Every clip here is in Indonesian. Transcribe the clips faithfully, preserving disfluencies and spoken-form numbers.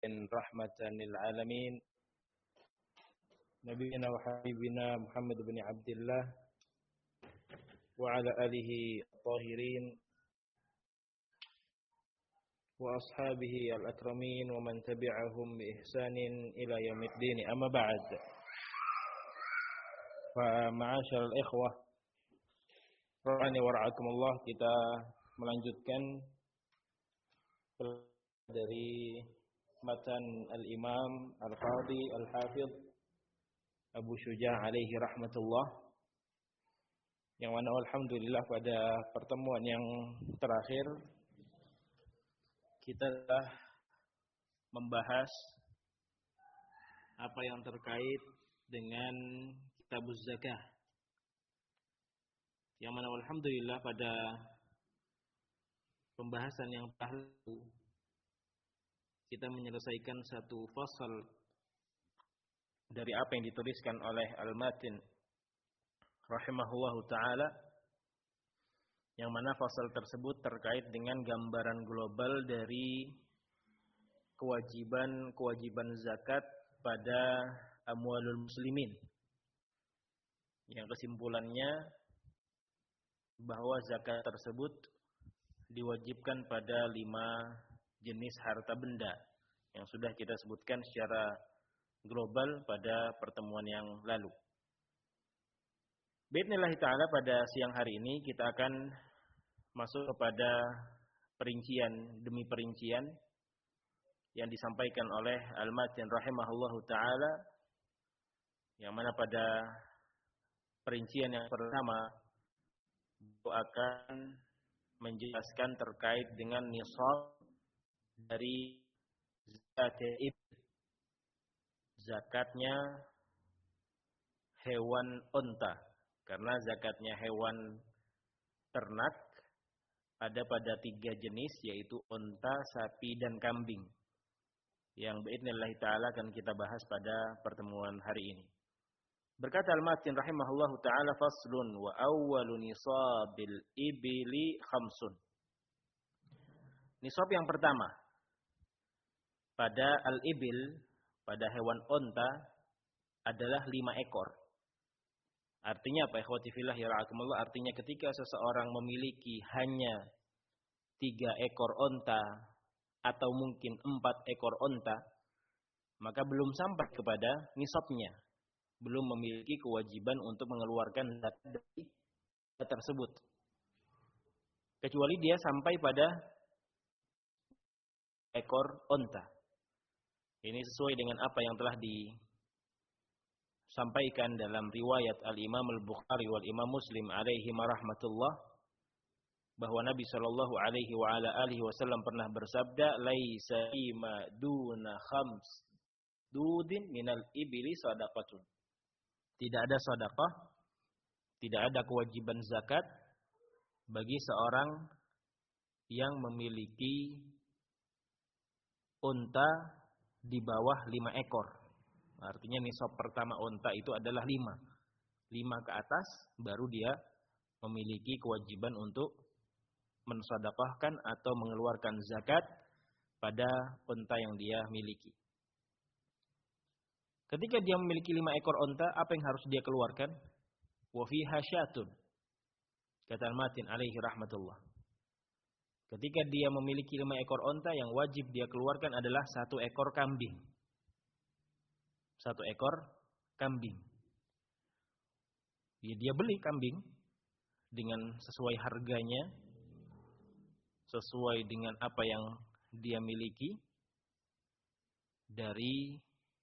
rahmatan lil alamin nabiyina wa habibina Muhammad bin Abdullah wa ala alihi at-tahirin wa ashabihi al-akramin wa man tabi'ahum bi ihsanin ila yaumiddin, amma ba'd. Fa ma'asyiral ikhwah rahani wa ra'akumullah, kita melanjutkan dari matan al-Imam Al-Qadhi Al-Hafidh Abu Syuja' alaihi rahmatullah, yang mana alhamdulillah pada pertemuan yang terakhir kita telah membahas apa yang terkait dengan Kitabuz Zakah, yang mana alhamdulillah pada pembahasan yang lalu kita menyelesaikan satu fasal dari apa yang dituliskan oleh Al-Matin rahimahullahu ta'ala, yang mana fasal tersebut terkait dengan gambaran global dari kewajiban-kewajiban zakat pada amwalul muslimin, yang kesimpulannya bahwa zakat tersebut diwajibkan pada lima jenis harta benda yang sudah kita sebutkan secara global pada pertemuan yang lalu. Bismillah ta'ala, pada siang hari ini kita akan masuk kepada perincian demi perincian yang disampaikan oleh Al-Matin rahimahullahu ta'ala, yang mana pada perincian yang pertama itu akan menjelaskan terkait dengan nisab dari zakat ibil, zakatnya hewan unta, karena zakatnya hewan ternak ada pada tiga jenis, yaitu unta, sapi, dan kambing, yang biidznillah ta'ala akan kita bahas pada pertemuan hari ini. Berkata Al-Matin rahimahullahu ta'ala, faslun wa awwalu nisabil ibili khamsun. Nisab yang pertama pada al-ibil, pada hewan unta, adalah lima ekor. Artinya apa? Ikhwati fillah ya ra'akumullah, artinya ketika seseorang memiliki hanya tiga ekor unta atau mungkin empat ekor unta, maka belum sampai kepada nisabnya, belum memiliki kewajiban untuk mengeluarkan zakat dari tersebut, kecuali dia sampai pada ekor unta. Ini sesuai dengan apa yang telah disampaikan dalam riwayat Al-Imam Al-Bukhari wal Imam Muslim alaihi rahmatullah, bahwa Nabi sallallahu alaihi wa ala alihi wasallam pernah bersabda, laisa ima duna khams dudin minal ibili sadaqatun. Tidak ada sedekah, tidak ada kewajiban zakat bagi seorang yang memiliki unta di bawah lima ekor. Artinya nisab pertama unta itu adalah lima. Lima ke atas baru dia memiliki kewajiban untuk mensedekahkan atau mengeluarkan zakat pada unta yang dia miliki. Ketika dia memiliki lima ekor unta, apa yang harus dia keluarkan? Wa fiha syatun. Kata Al-Matin alaihi rahmatullah, ketika dia memiliki lima ekor unta, yang wajib dia keluarkan adalah satu ekor kambing. Satu ekor kambing. Ya, dia beli kambing dengan sesuai harganya, sesuai dengan apa yang dia miliki dari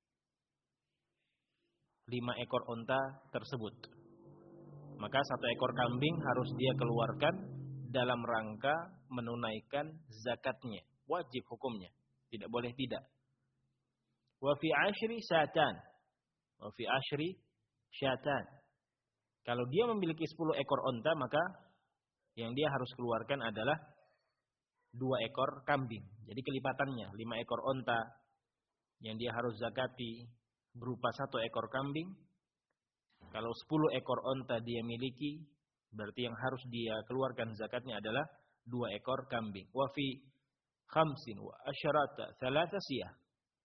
lima ekor unta tersebut. Maka satu ekor kambing harus dia keluarkan dalam rangka menunaikan zakatnya. Wajib hukumnya, tidak boleh tidak. Wa fi ashri syatan. Wa fi ashri syatan. Kalau dia memiliki sepuluh ekor unta, maka yang dia harus keluarkan adalah dua ekor kambing. Jadi kelipatannya, lima ekor unta yang dia harus zakati berupa satu ekor kambing. Kalau sepuluh ekor unta dia miliki, berarti yang harus dia keluarkan zakatnya adalah dua ekor kambing. Wa fi khamsin wa asyarata thalatha siyah.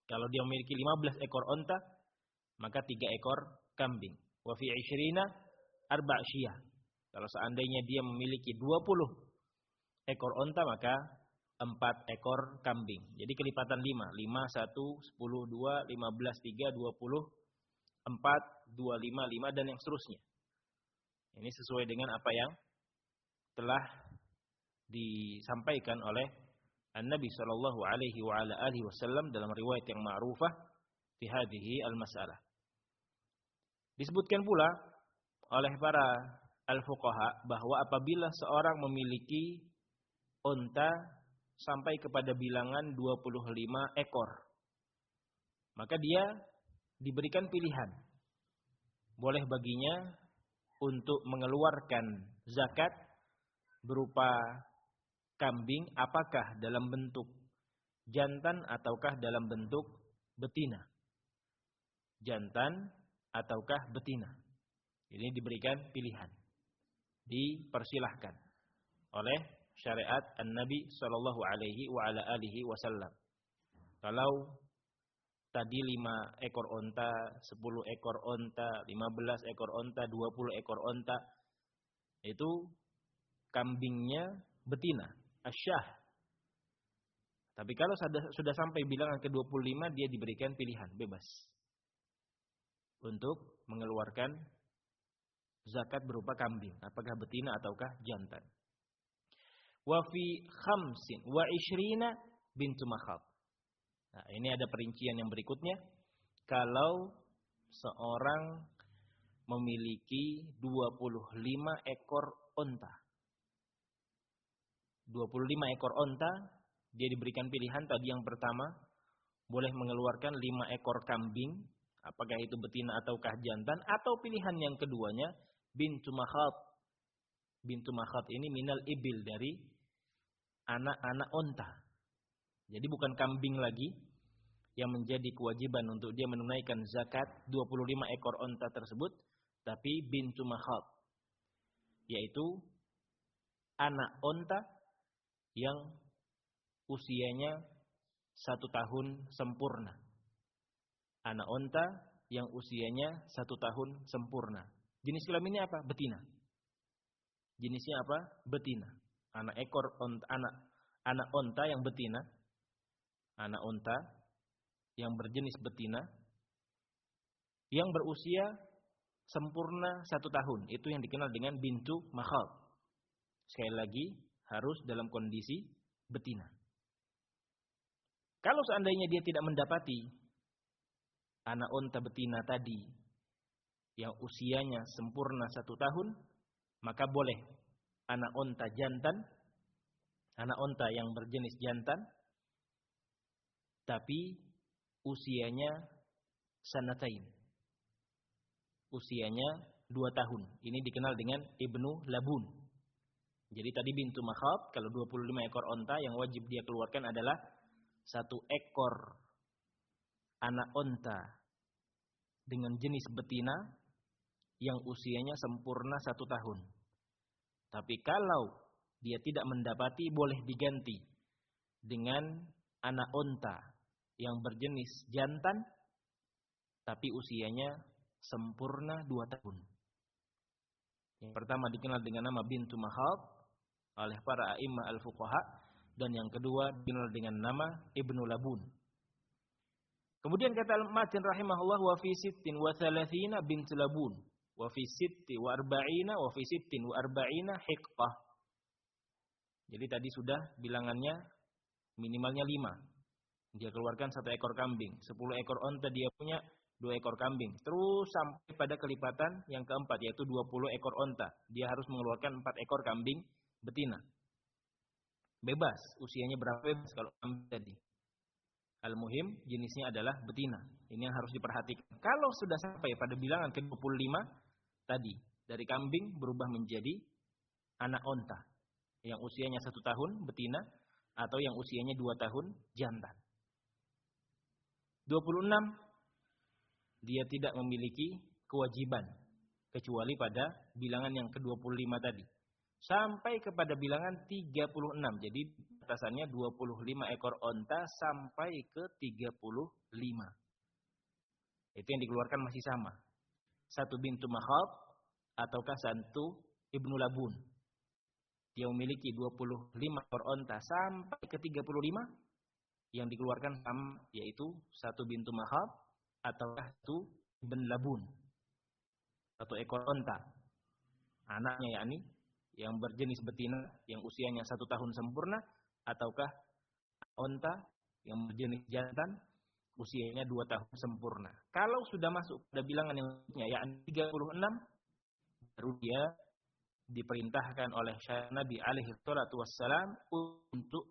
Kalau dia memiliki lima belas ekor onta, maka tiga ekor kambing. Wa fi ishrina arba' syiyah. Kalau seandainya dia memiliki dua puluh ekor onta, maka empat ekor kambing. Jadi kelipatan lima. lima, satu, sepuluh, dua, lima belas, tiga, dua puluh, empat, dua, lima, lima, dan yang seterusnya. Ini sesuai dengan apa yang telah disampaikan oleh An-Nabi sallallahu alaihi wa ala alihi wasallam dalam riwayat yang ma'rufah fi hadhihi al-mas'alah. Disebutkan pula oleh para al-fuqaha bahwa apabila seorang memiliki unta sampai kepada bilangan dua puluh lima ekor, maka dia diberikan pilihan. Boleh baginya untuk mengeluarkan zakat berupa kambing, apakah dalam bentuk jantan ataukah dalam bentuk betina. Jantan ataukah betina. Ini diberikan pilihan. Dipersilahkan oleh syariat An-Nabi sallallahu alaihi wa ala alihi wasallam. Kalau tadi lima ekor onta, sepuluh ekor onta, lima belas ekor onta, dua puluh ekor onta, itu kambingnya betina, asyah. Tapi kalau sudah, sudah sampai bilangan ke dua puluh lima, dia diberikan pilihan, bebas. Untuk mengeluarkan zakat berupa kambing, apakah betina ataukah jantan. Wa fi khamsin wa ishrina bintu makhab. Nah, ini ada perincian yang berikutnya. Kalau seorang memiliki dua puluh lima ekor onta. dua puluh lima ekor onta, dia diberikan pilihan tadi yang pertama, boleh mengeluarkan lima ekor kambing, apakah itu betina ataukah jantan, atau pilihan yang keduanya, bintu makhab. Bintu makhab ini minal ibil, dari anak-anak onta. Jadi bukan kambing lagi yang menjadi kewajiban untuk dia menunaikan zakat dua puluh lima ekor onta tersebut, tapi bintu makhab, yaitu anak onta yang usianya satu tahun sempurna. Anak onta yang usianya satu tahun sempurna. Jenis kelaminnya apa? Betina. Jenisnya apa? Betina. Anak ekor onta, anak anak onta yang betina. Anak onta yang berjenis betina yang berusia sempurna satu tahun. Itu yang dikenal dengan bintu makhab. Sekali lagi, harus dalam kondisi betina. Kalau seandainya dia tidak mendapati anak onta betina tadi yang usianya sempurna satu tahun, maka boleh anak onta jantan, anak onta yang berjenis jantan, tapi usianya sanatain. Usianya dua tahun. Ini dikenal dengan ibnu labun. Jadi tadi bintu makhab, kalau dua puluh lima ekor onta yang wajib dia keluarkan adalah satu ekor anak onta dengan jenis betina yang usianya sempurna satu tahun. Tapi kalau dia tidak mendapati, boleh diganti dengan anak onta yang berjenis jantan, tapi usianya sempurna dua tahun. Yang pertama dikenal dengan nama bintu makhab oleh para a'immah al-fuqaha, dan yang kedua dikenal dengan nama ibnu labun. Kemudian kata al-matin rahimahullah, wa fi sittin wa thalathina bintu labun, wa fi sitti wa arba'ina, wa fi sittin wa arba'ina hiqqah. Jadi tadi sudah bilangannya minimalnya lima. Dia keluarkan satu ekor kambing, sepuluh ekor onta dia punya dua ekor kambing. Terus sampai pada kelipatan yang keempat, yaitu dua puluh ekor onta. Dia harus mengeluarkan empat ekor kambing betina. Bebas, usianya berapa bebas kalau kambing tadi. Al-muhim jenisnya adalah betina. Ini yang harus diperhatikan. Kalau sudah sampai pada bilangan ke dua puluh lima tadi, dari kambing berubah menjadi anak onta yang usianya satu tahun betina, atau yang usianya dua tahun jantan. dua puluh enam dia tidak memiliki kewajiban kecuali pada bilangan yang ke dua puluh lima tadi. Sampai kepada bilangan tiga puluh enam. Jadi batasannya dua puluh lima ekor onta sampai ke tiga puluh lima. Itu yang dikeluarkan masih sama. Satu bintu makhab ataukah satu ibnu labun. Dia memiliki dua puluh lima ekor onta sampai ke tiga puluh lima. Yang dikeluarkan sama yaitu satu bintu makhab ataukah satu ibn labun. Satu ekor onta. Anaknya yakni yang berjenis betina yang usianya satu tahun sempurna ataukah onta yang berjenis jantan usianya dua tahun sempurna. Kalau sudah masuk pada bilangan yang lainnya yakni tiga puluh enam, baru dia diperintahkan oleh Nabi alaihi salatu wassalam untuk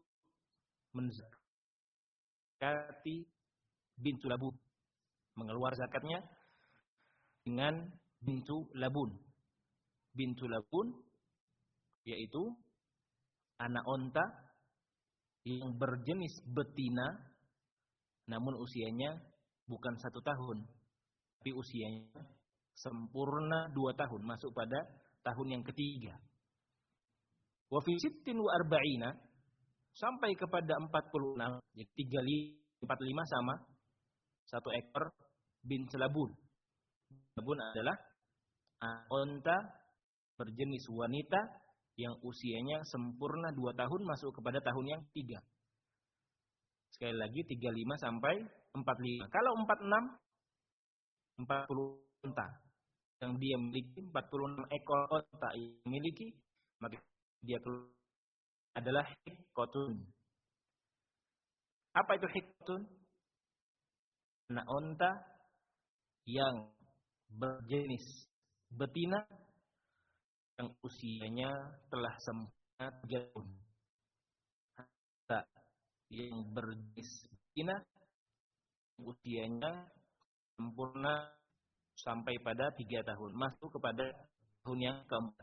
menzakati bintu labun, mengeluar zakatnya dengan bintu labun. Bintu labun yaitu anak onta yang berjenis betina namun usianya bukan satu tahun, tapi usianya sempurna dua tahun, masuk pada tahun yang ketiga. Wa fi sittin wa arba'ina, sampai kepada empat puluh enam, jadi tiga puluh lima, empat puluh lima sama satu ekor bint labun. Labun adalah onta berjenis wanita yang usianya sempurna dua tahun, masuk kepada tahun yang ketiga. Sekali lagi tiga puluh lima sampai empat puluh lima. Kalau empat puluh enam, empat puluh onta yang dia miliki, empat puluh enam ekor onta yang miliki, maka dia adalah hiqqatun. Apa itu hiqqatun? Anak onta yang berjenis betina yang usianya telah sempurna tiga tahun. Onta yang berjenis betina usianya sempurna sampai pada tiga tahun, masuk kepada tahun yang keempat.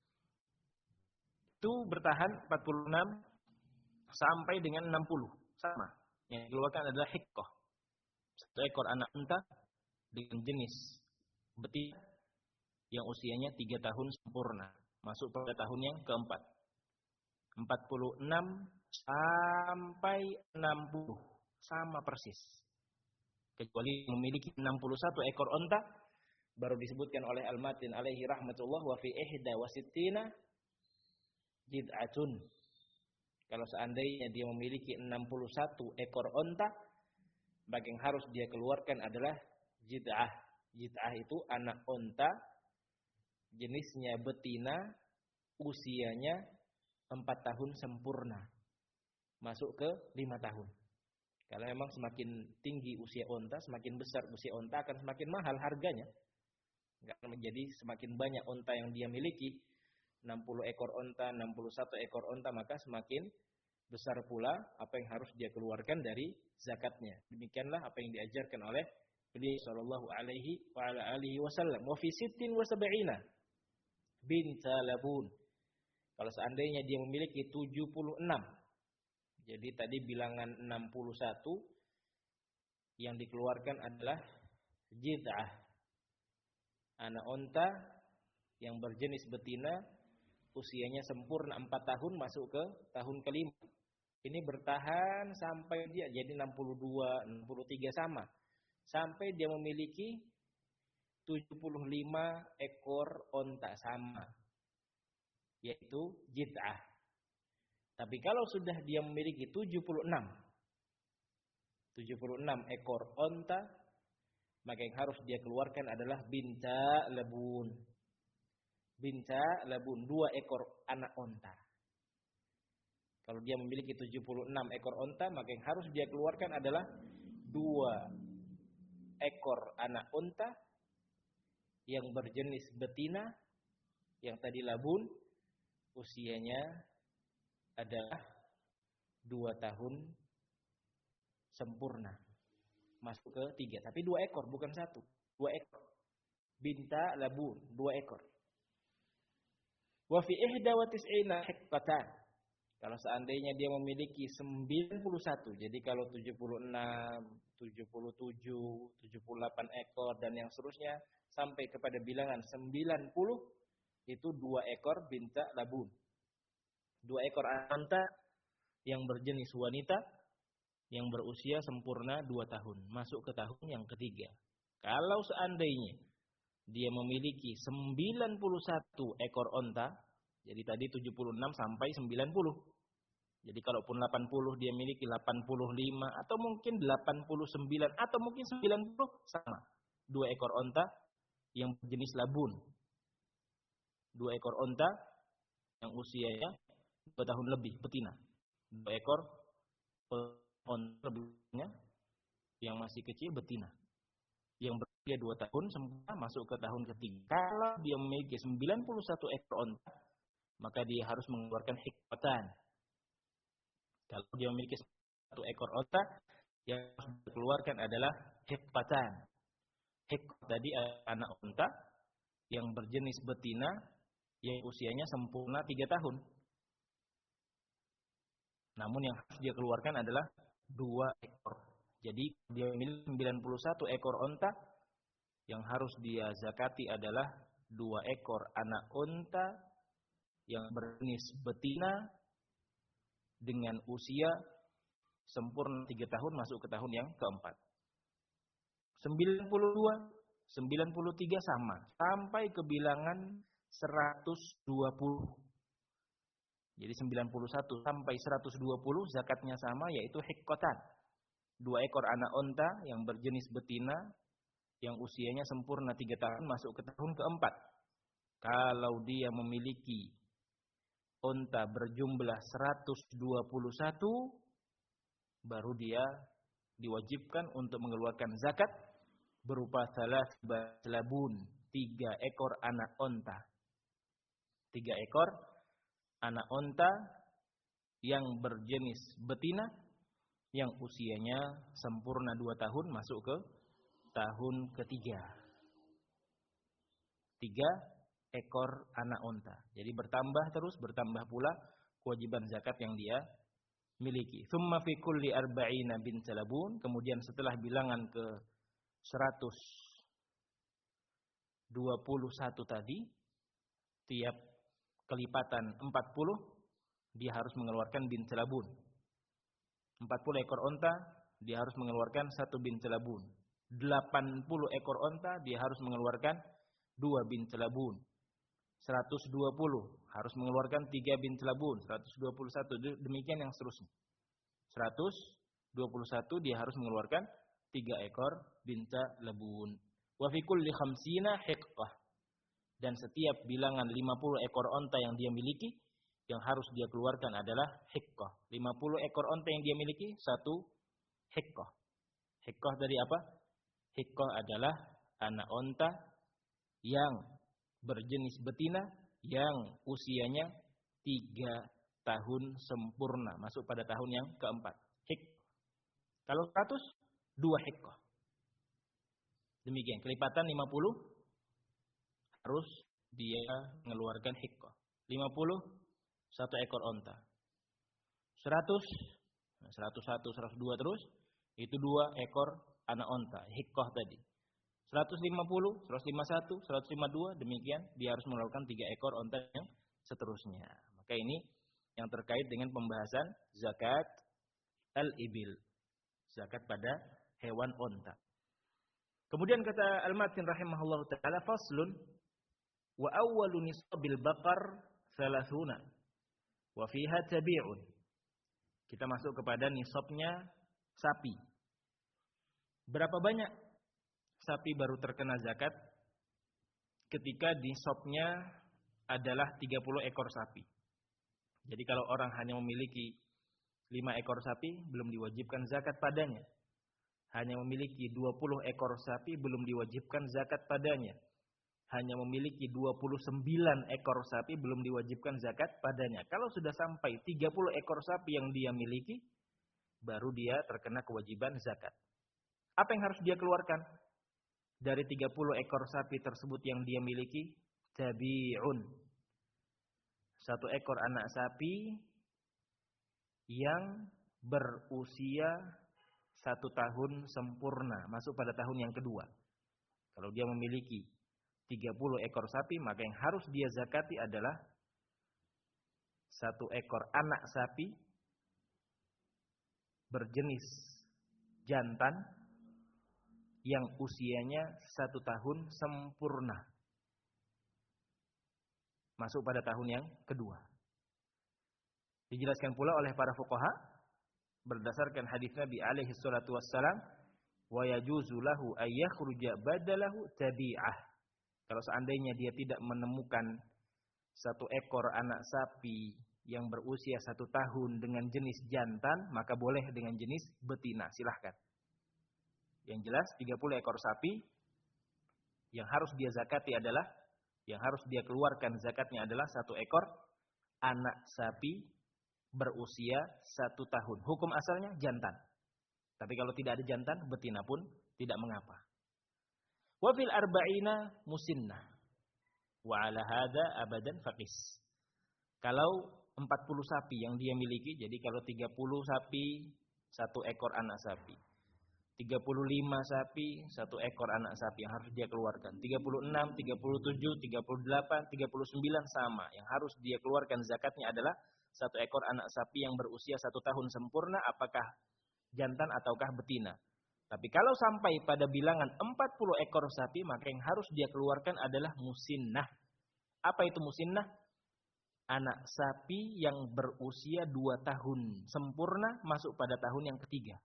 Itu bertahan empat puluh enam sampai dengan enam puluh, sama. Yang dikeluarkan adalah hiqqah. Satu ekor anak unta dengan jenis betina yang usianya tiga tahun sempurna, masuk pada tahun yang keempat. empat puluh enam sampai enam puluh, sama persis. Kecuali memiliki enam puluh satu ekor unta, baru disebutkan oleh Al-Matin alaihi rahmatullah, wa fi ihda wa sittina jid'atun. Kalau seandainya dia memiliki enam puluh satu ekor unta, maka yang harus dia keluarkan adalah jid'ah. Jid'ah itu anak unta, jenisnya betina, usianya empat tahun sempurna, masuk ke lima tahun. Kalau memang semakin tinggi usia unta, semakin besar usia unta, akan semakin mahal harganya. Akan menjadi semakin banyak unta yang dia miliki, enam puluh ekor unta, enam puluh satu ekor unta, maka semakin besar pula apa yang harus dia keluarkan dari zakatnya. Demikianlah apa yang diajarkan oleh beliau sallallahu alaihi wa ala alihi wasallam. Wa fi sittin wa sab'ina binta labun. Kalau seandainya dia memiliki tujuh puluh enam, jadi tadi bilangan enam puluh satu, yang dikeluarkan adalah jid'ah, anak unta yang berjenis betina, usianya sempurna empat tahun, masuk ke tahun kelima. Ini bertahan sampai dia jadi enam puluh dua, enam puluh tiga, sama. Sampai dia memiliki tujuh puluh lima ekor unta, sama. Yaitu jid'ah. Tapi kalau sudah dia memiliki tujuh puluh enam, tujuh puluh enam ekor unta, maka yang harus dia keluarkan adalah binta labun. Binta labun, dua ekor anak unta. Kalau dia memiliki tujuh puluh enam ekor unta, maka yang harus dia keluarkan adalah dua ekor anak unta yang berjenis betina, yang tadi labun, usianya adalah dua tahun sempurna, masuk ke tiga. Tapi dua ekor, bukan satu, dua ekor. Binta labun, dua ekor. Wa fi ihda wa tis'ina hiqqatan. Kalau seandainya dia memiliki sembilan puluh satu, jadi kalau tujuh puluh enam, tujuh puluh tujuh, tujuh puluh delapan ekor dan yang seterusnya sampai kepada bilangan sembilan puluh, itu dua ekor binta labun. Dua ekor unta yang berjenis wanita yang berusia sempurna dua tahun, masuk ke tahun yang ketiga. Kalau seandainya dia memiliki sembilan puluh satu ekor onta, jadi tadi tujuh puluh enam sampai sembilan puluh. Jadi kalaupun delapan puluh dia miliki delapan puluh lima atau mungkin delapan puluh sembilan atau mungkin sembilan puluh, sama. Dua ekor onta yang berjenis labun. Dua ekor onta yang usianya dua tahun lebih, betina. Dua ekor onta lebihnya yang masih kecil, betina. Yang berusia dua tahun sempurna masuk ke tahun ketiga. Kalau dia memiliki sembilan puluh satu ekor onta, maka dia harus mengeluarkan hikmatan. Kalau dia memiliki satu ekor onta, yang harus dikeluarkan adalah hikmatan. Hikmat tadi anak onta yang berjenis betina yang usianya sempurna tiga tahun. Namun yang harus dia keluarkan adalah dua ekor. Jadi dia memiliki sembilan puluh satu ekor onta, yang harus dia zakati adalah dua ekor anak onta yang berjenis betina dengan usia sempurna tiga tahun masuk ke tahun yang keempat. sembilan puluh dua, sembilan puluh tiga sama, sampai ke bilangan seratus dua puluh. Jadi sembilan puluh satu sampai seratus dua puluh zakatnya sama, yaitu hikkotan. Dua ekor anak onta yang berjenis betina yang usianya sempurna tiga tahun masuk ke tahun keempat. Kalau dia memiliki onta berjumlah seratus dua puluh satu, baru dia diwajibkan untuk mengeluarkan zakat berupa salas labun, tiga ekor anak onta. Tiga ekor anak onta yang berjenis betina yang usianya sempurna dua tahun masuk ke tahun ketiga. Tiga ekor anak onta. Jadi bertambah terus, bertambah pula kewajiban zakat yang dia miliki. Tsumma fi kulli arba'ina bin salabun, kemudian setelah bilangan ke seratus dua puluh satu tadi, tiap kelipatan empat puluh, dia harus mengeluarkan bin salabun. empat puluh ekor onta, dia harus mengeluarkan satu bin salabun. delapan puluh ekor onta, dia harus mengeluarkan dua bin salabun. seratus dua puluh harus mengeluarkan tiga bin salabun. seratus dua puluh satu, demikian yang seterusnya. seratus dua puluh satu dia harus mengeluarkan tiga ekor bin salabun. Wa fi kulli khamsina hiqqah. Dan setiap bilangan lima puluh ekor onta yang dia miliki, yang harus dia keluarkan adalah hiqqah. lima puluh ekor onta yang dia miliki, satu hiqqah. Hiqqah dari apa? Hiqqah adalah anak onta yang berjenis betina yang usianya tiga tahun sempurna, masuk pada tahun yang keempat. Hik. Kalau seratus, dua hiqqah. Demikian, kelipatan lima puluh harus dia mengeluarkan hiqqah. lima puluh, satu ekor onta. seratus, seratus satu, seratus dua terus, itu dua ekor anak onta, hiqqah tadi. seratus lima puluh, seratus lima puluh satu, seratus lima puluh dua, demikian dia harus mengeluarkan tiga ekor onta yang seterusnya. Maka ini yang terkait dengan pembahasan zakat al-ibil, zakat pada hewan onta. Kemudian kata Al-Matin rahimahullah ta'ala, faslun wa awwalu nisabil baqar thalathuna wa fiha tabi'un. Kita masuk kepada nisabnya sapi. Berapa banyak sapi baru terkena zakat? Ketika nisabnya adalah tiga puluh ekor sapi. Jadi kalau orang hanya memiliki lima ekor sapi, belum diwajibkan zakat padanya. Hanya memiliki dua puluh ekor sapi, belum diwajibkan zakat padanya. Hanya memiliki dua puluh sembilan ekor sapi, belum diwajibkan zakat padanya. Kalau sudah sampai tiga puluh ekor sapi yang dia miliki, baru dia terkena kewajiban zakat. Apa yang harus dia keluarkan? Dari tiga puluh ekor sapi tersebut yang dia miliki, tabi'un. Satu ekor anak sapi yang berusia satu tahun sempurna, masuk pada tahun yang kedua. Kalau dia memiliki tiga puluh ekor sapi, maka yang harus dia zakati adalah satu ekor anak sapi berjenis jantan yang usianya satu tahun sempurna. Masuk pada tahun yang kedua. Dijelaskan pula oleh para fuqaha berdasarkan hadis Nabi alaihi salatu wassalam, wa yajuzu lahu ay yakhruja badalahu tabi'ah. Kalau seandainya dia tidak menemukan satu ekor anak sapi yang berusia satu tahun dengan jenis jantan, maka boleh dengan jenis betina, silahkan. Yang jelas tiga puluh ekor sapi yang harus dia zakati adalah, yang harus dia keluarkan zakatnya adalah satu ekor anak sapi berusia satu tahun. Hukum asalnya jantan. Tapi kalau tidak ada jantan, betina pun tidak mengapa. Wa fil arba'ina musinnah. Wa ala hadza abadan faqis. Kalau empat puluh sapi yang dia miliki, jadi kalau tiga puluh sapi, satu ekor anak sapi. tiga puluh lima sapi, satu ekor anak sapi yang harus dia keluarkan. tiga puluh enam, tiga puluh tujuh, tiga puluh delapan, tiga puluh sembilan sama. Yang harus dia keluarkan zakatnya adalah satu ekor anak sapi yang berusia satu tahun sempurna, apakah jantan ataukah betina. Tapi kalau sampai pada bilangan empat puluh ekor sapi, maka yang harus dia keluarkan adalah musinnah. Apa itu musinnah? Anak sapi yang berusia dua tahun sempurna masuk pada tahun yang ketiga.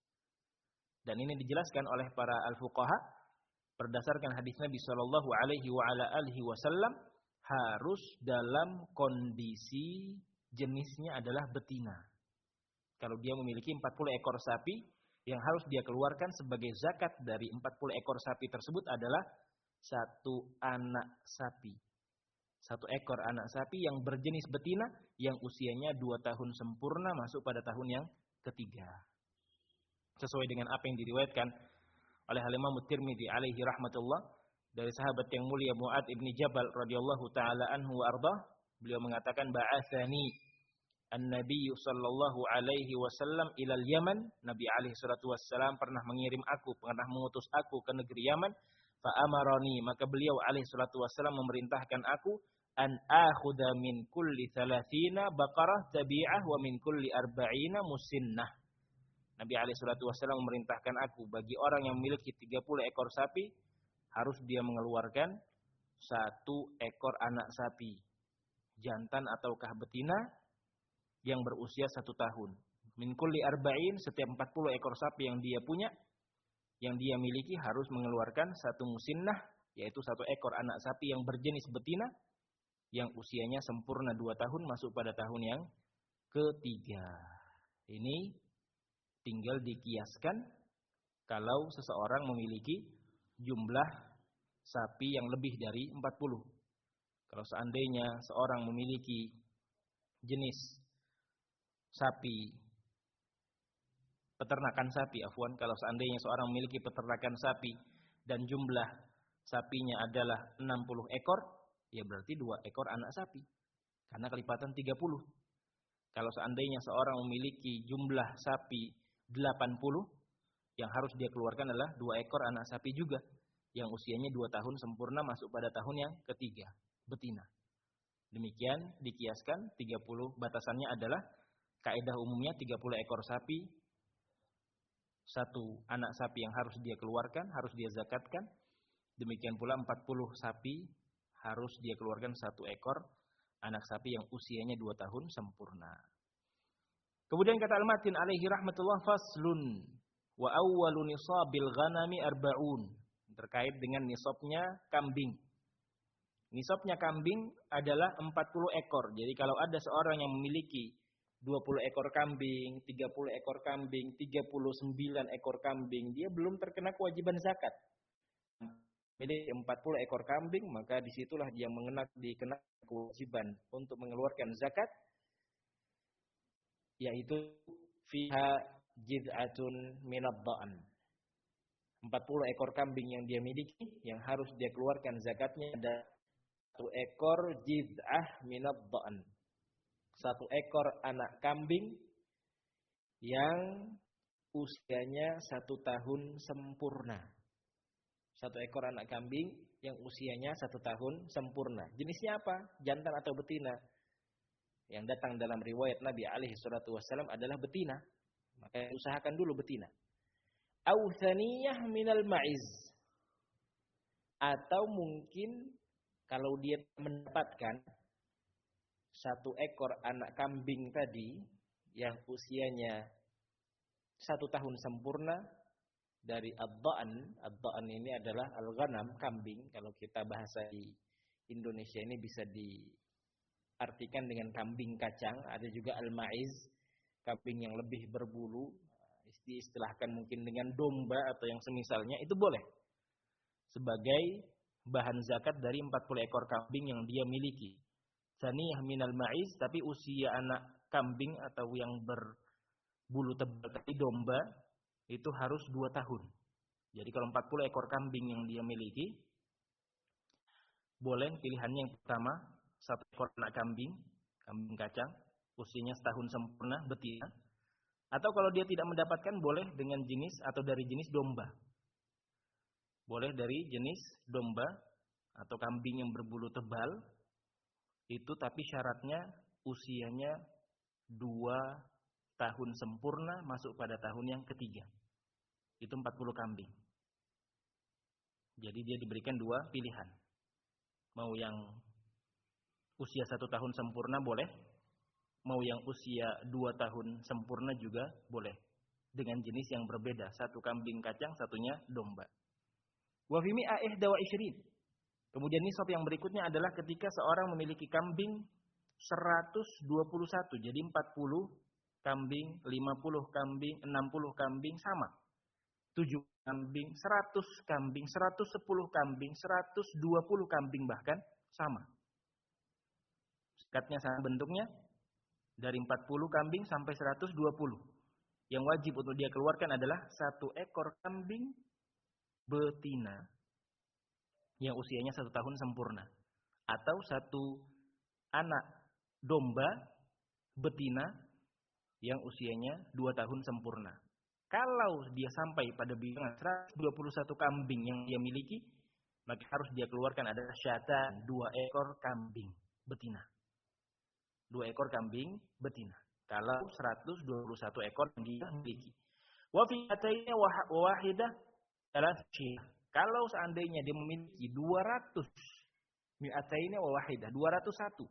Dan ini dijelaskan oleh para al-fuqaha berdasarkan hadis Nabi sallallahu alaihi wa ala alihi wasallam, harus dalam kondisi jenisnya adalah betina. Kalau dia memiliki empat puluh ekor sapi, yang harus dia keluarkan sebagai zakat dari empat puluh ekor sapi tersebut adalah satu anak sapi. Satu ekor anak sapi yang berjenis betina yang usianya dua tahun sempurna masuk pada tahun yang ketiga. Sesuai dengan apa yang diriwayatkan oleh Al-Imam Tirmidzi alaihi rahmatullah dari sahabat yang mulia Mu'adz ibn Jabal radhiyallahu taala anhu wa ardah, beliau mengatakan ba'atsani an-nabiy sallallahu alaihi wasallam ilal Yaman. Nabi alaihi salatu wassalam pernah mengirim aku, pernah mengutus aku ke negeri Yaman. Fa amarani, maka beliau alaihi salatu wassalam memerintahkan aku an akhudha min kulli thalathina baqarah tabi'ah wa min kulli arba'ina musinnah. Nabi alaihi salatu wassalam memerintahkan aku, bagi orang yang memiliki tiga puluh ekor sapi, harus dia mengeluarkan satu ekor anak sapi, jantan ataukah betina, yang berusia satu tahun. Min kulli arba'in, setiap empat puluh ekor sapi yang dia punya, yang dia miliki, harus mengeluarkan satu musinnah, yaitu satu ekor anak sapi yang berjenis betina, yang usianya sempurna dua tahun masuk pada tahun yang ketiga. Ini tinggal dikiaskan kalau seseorang memiliki jumlah sapi yang lebih dari empat puluh. Kalau seandainya seorang memiliki jenis sapi, peternakan sapi, afwan, kalau seandainya seorang memiliki peternakan sapi dan jumlah sapinya adalah enam puluh ekor, ya berarti dua ekor anak sapi. Karena kelipatan tiga puluh. Kalau seandainya seorang memiliki jumlah sapi delapan puluh, yang harus dia keluarkan adalah dua ekor anak sapi juga, yang usianya dua tahun sempurna masuk pada tahun yang ketiga, betina. Demikian dikiaskan tiga puluh, batasannya adalah kaidah umumnya tiga puluh ekor sapi, satu anak sapi yang harus dia keluarkan, harus dia zakatkan. Demikian pula empat puluh sapi harus dia keluarkan satu ekor anak sapi yang usianya dua tahun sempurna. Kemudian kata Al-Matin alaihi rahmatullah, faslun wa awwalu nisabil ghanami arba'un, terkait dengan nisabnya kambing. Nisabnya kambing adalah empat puluh ekor. Jadi kalau ada seorang yang memiliki dua puluh ekor kambing, tiga puluh ekor kambing, tiga puluh sembilan ekor kambing, dia belum terkena kewajiban zakat. Jadi empat puluh ekor kambing, maka disitulah dia mengenal dikena kewajiban untuk mengeluarkan zakat, yaitu fiha jiz'atun minad dha'an. empat puluh ekor kambing yang dia miliki, yang harus dia keluarkan zakatnya ada satu ekor jiz'ah minad dha'an. Satu ekor anak kambing yang usianya satu tahun sempurna. Satu ekor anak kambing yang usianya satu tahun sempurna. Jenisnya apa? Jantan atau betina? Yang datang dalam riwayat Nabi alaihi salatu wassalam adalah betina. Maka usahakan dulu betina. Au thaniyah minal ma'iz. Atau mungkin kalau dia mendapatkan satu ekor anak kambing tadi yang usianya satu tahun sempurna dari ad-dha'an. Ad-dha'an ini adalah al-ghanam, kambing. Kalau kita bahasa di Indonesia ini bisa diartikan dengan kambing kacang. Ada juga al-ma'iz, kambing yang lebih berbulu. Diistilahkan mungkin dengan domba atau yang semisalnya, itu boleh sebagai bahan zakat dari empat puluh ekor kambing yang dia miliki. Tsaniyah minal ma'iz, tapi usia anak kambing atau yang berbulu tebal tadi domba itu harus dua tahun. Jadi kalau empat puluh ekor kambing yang dia miliki, boleh pilihannya yang pertama satu ekor anak kambing, kambing kacang, usianya setahun sempurna, betina. Atau kalau dia tidak mendapatkan, boleh dengan jenis atau dari jenis domba. Boleh dari jenis domba atau kambing yang berbulu tebal. Itu tapi syaratnya usianya dua tahun sempurna masuk pada tahun yang ketiga. Itu empat puluh kambing. Jadi dia diberikan dua pilihan. Mau yang usia satu tahun sempurna boleh. Mau yang usia dua tahun sempurna juga boleh. Dengan jenis yang berbeda. Satu kambing kacang, satunya domba. Wa fi mi'a ihda wa ishrin. Kemudian nisab yang berikutnya adalah ketika seorang memiliki kambing seratus dua puluh satu. Jadi empat puluh kambing, lima puluh kambing, enam puluh kambing sama. tujuh kambing, seratus kambing, seratus sepuluh kambing, seratus dua puluh kambing bahkan sama. Zakatnya sama bentuknya. Dari empat puluh kambing sampai seratus dua puluh. Yang wajib untuk dia keluarkan adalah satu ekor kambing betina yang usianya satu tahun sempurna. Atau satu anak domba betina yang usianya dua tahun sempurna. Kalau dia sampai pada bilangan seratus dua puluh satu kambing yang dia miliki, maka harus dia keluarkan adalah syatan, dua ekor kambing betina. Dua ekor kambing betina. Kalau seratus dua puluh satu ekor yang dia miliki. Wa fi atayna wahidah adalah syia. Kalau seandainya dia memiliki dua ratus mi'ataini wa wahidah, dua ratus satu.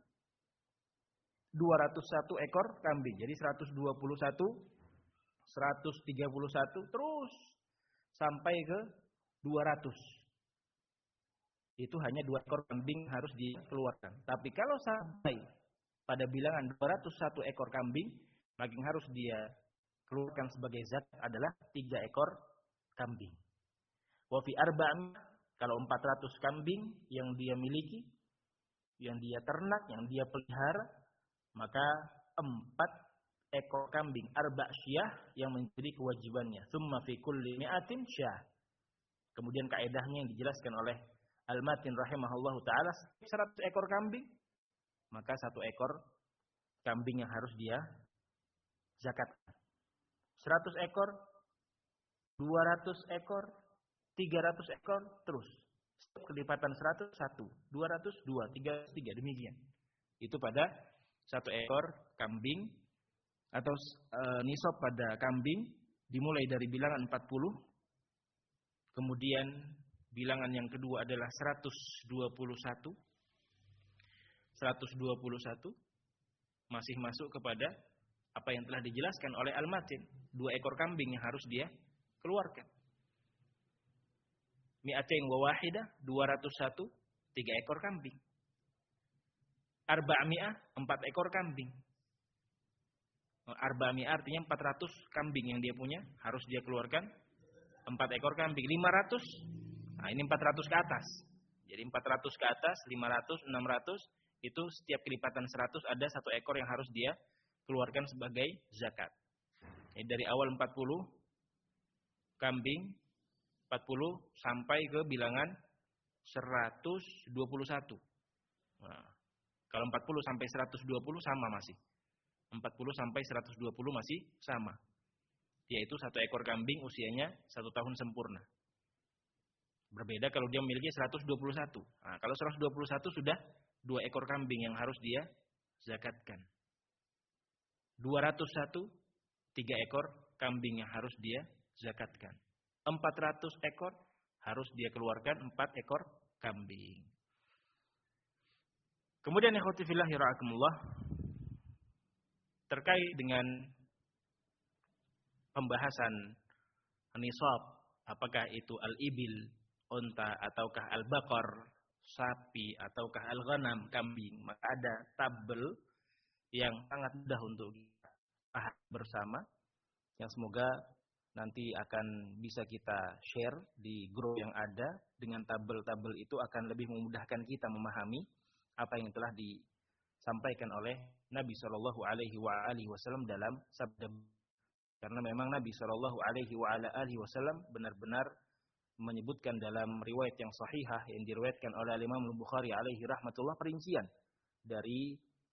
dua ratus satu ekor kambing. Jadi seratus dua puluh satu, seratus tiga puluh satu terus sampai ke dua ratus. Itu hanya dua ekor kambing harus dikeluarkan. Tapi kalau sampai pada bilangan dua ratus satu ekor kambing, maka yang harus dia keluarkan sebagai zakat adalah tiga ekor kambing. Wa fi arba'in, kalau empat ratus kambing yang dia miliki, yang dia ternak, yang dia pelihara, maka empat ekor kambing arba' syah yang menjadi kewajibannya. Tsumma fi kulli mi'atin syah. Kemudian kaedahnya yang dijelaskan oleh Al-Matin rahimahullahu taala, seratus ekor kambing, maka satu ekor kambing yang harus dia zakatkan. seratus ekor, dua ratus ekor, tiga ratus ekor, terus. Setiap kelipatan seratus, satu, dua ratus, dua, tiga ratus, tiga, demikian. Itu pada satu ekor kambing atau e, nisab pada kambing dimulai dari bilangan empat puluh. Kemudian bilangan yang kedua adalah seratus dua puluh satu. seratus dua puluh satu masih masuk kepada apa yang telah dijelaskan oleh Al-Matin. Dua ekor kambing yang harus dia keluarkan. Mi'atain wa wahidah, dua ratus satu, tiga ekor kambing. Arba'mi'ah, empat ekor kambing. Arba'mi'ah artinya empat ratus kambing yang dia punya, harus dia keluarkan empat ekor kambing. lima ratus, nah ini empat ratus ke atas. Jadi empat ratus ke atas, lima ratus, enam ratus, itu setiap kelipatan seratus ada satu ekor yang harus dia keluarkan sebagai zakat. Jadi dari awal empat puluh kambing, empat puluh sampai ke bilangan seratus dua puluh satu. Nah, kalau empat puluh sampai seratus dua puluh sama masih. empat puluh sampai seratus dua puluh masih sama. Yaitu satu ekor kambing usianya satu tahun sempurna. Berbeda kalau dia memiliki seratus dua puluh satu. Nah, kalau seratus dua puluh satu sudah dua ekor kambing yang harus dia zakatkan. dua ratus satu, tiga ekor kambing yang harus dia zakatkan. empat ratus ekor harus dia keluarkan empat ekor kambing. Kemudian ikhwati fillah rahimakumullah, terkait dengan pembahasan nisab, apakah itu al-ibil, unta, ataukah al-baqar, sapi, ataukah al-ghanam, kambing, maka ada tabel yang sangat mudah untuk kita paham bersama, yang semoga nanti akan bisa kita share di grup yang ada. Dengan tabel-tabel itu akan lebih memudahkan kita memahami apa yang telah disampaikan oleh Nabi Shallallahu Alaihi Wasallam dalam sabda. Karena memang Nabi Shallallahu Alaihi Wasallam benar-benar menyebutkan dalam riwayat yang sahihah yang diriwayatkan oleh Imam Bukhari alaihi rahmatullah perincian dari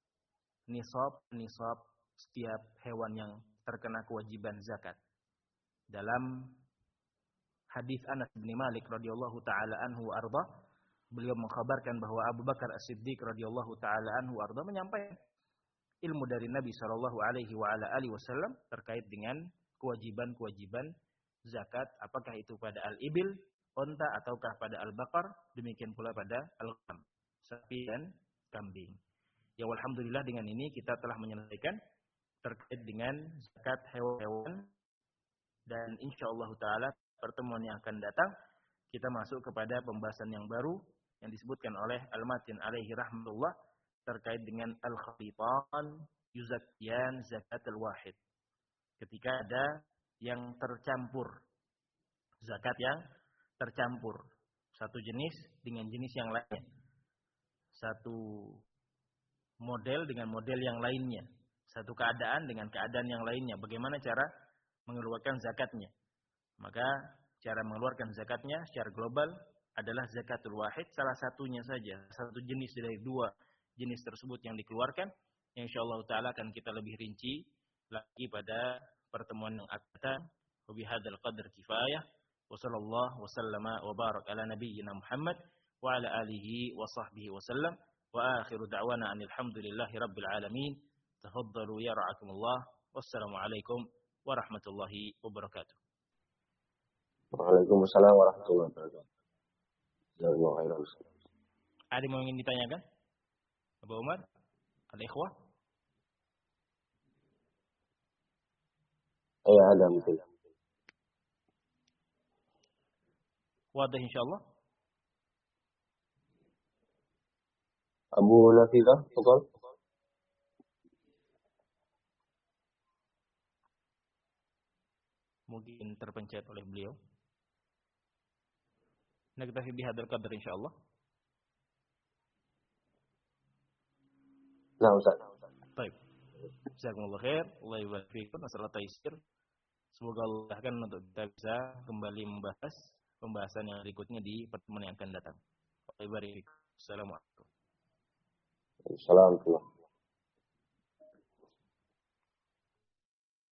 nisab-nisab setiap hewan yang terkena kewajiban zakat. Dalam hadis Anas bin Malik radhiyallahu taala anhu arda, beliau mengkhabarkan bahwa Abu Bakar As-Siddiq radhiyallahu taala anhu arda menyampaikan ilmu dari Nabi sallallahu alaihi wasallam terkait dengan kewajiban-kewajiban zakat, apakah itu pada al-ibil, unta, ataukah pada al-baqar, demikian pula pada al-ghanam, sapi dan kambing. Ya alhamdulillah, dengan ini kita telah menyelesaikan terkait dengan zakat hewan-hewan, dan insyaallah taala pertemuan yang akan datang kita masuk kepada pembahasan yang baru yang disebutkan oleh Al-Matin alaihi rahmatullah terkait dengan al-khalitan yuzakkiyan zakatul wahid. Ketika ada yang tercampur, zakat yang tercampur, satu jenis dengan jenis yang lainnya, satu model dengan model yang lainnya, satu keadaan dengan keadaan yang lainnya, bagaimana cara mengeluarkan zakatnya? Maka cara mengeluarkan zakatnya secara global adalah zakatul wahid, salah satunya saja, satu jenis dari dua jenis tersebut yang dikeluarkan. Insyaallah taala akan kita lebih rinci lagi pada pertemuan yang akan datang. Wa bihadzal qadar kifayah. Wa sallallahu wa sallama wa barak ala nabiyyina Muhammad wa ala alihi wa sahbihi wa sallam. Wa akhiru da'wana anil hamdulillahi rabbil alamin. Tafaddalu ya ra'akumullah. Wassalamu alaikum warahmatullahi wabarakatuh. Waalaikumsalam warahmatullahi wabarakatuh. Jazakallahu khairan. Ada yang ingin ditanyakan? Abu Umar? Al-ikhwah? Ya, ada mungkin. Wadah insyaallah. Abu Nafidah, betul? Mungkin terpencet oleh beliau. Naktafi bihadzal qadar insyaallah. Nah, Ustaz. Baik. Jazakumullah khair. Allah yubarik fikum. Masalah taisir. Semoga Allah akan untuk kita bisa kembali membahas pembahasan yang berikutnya di pertemuan yang akan datang. Allah yubarik fikum. Assalamualaikum. Assalamualaikum.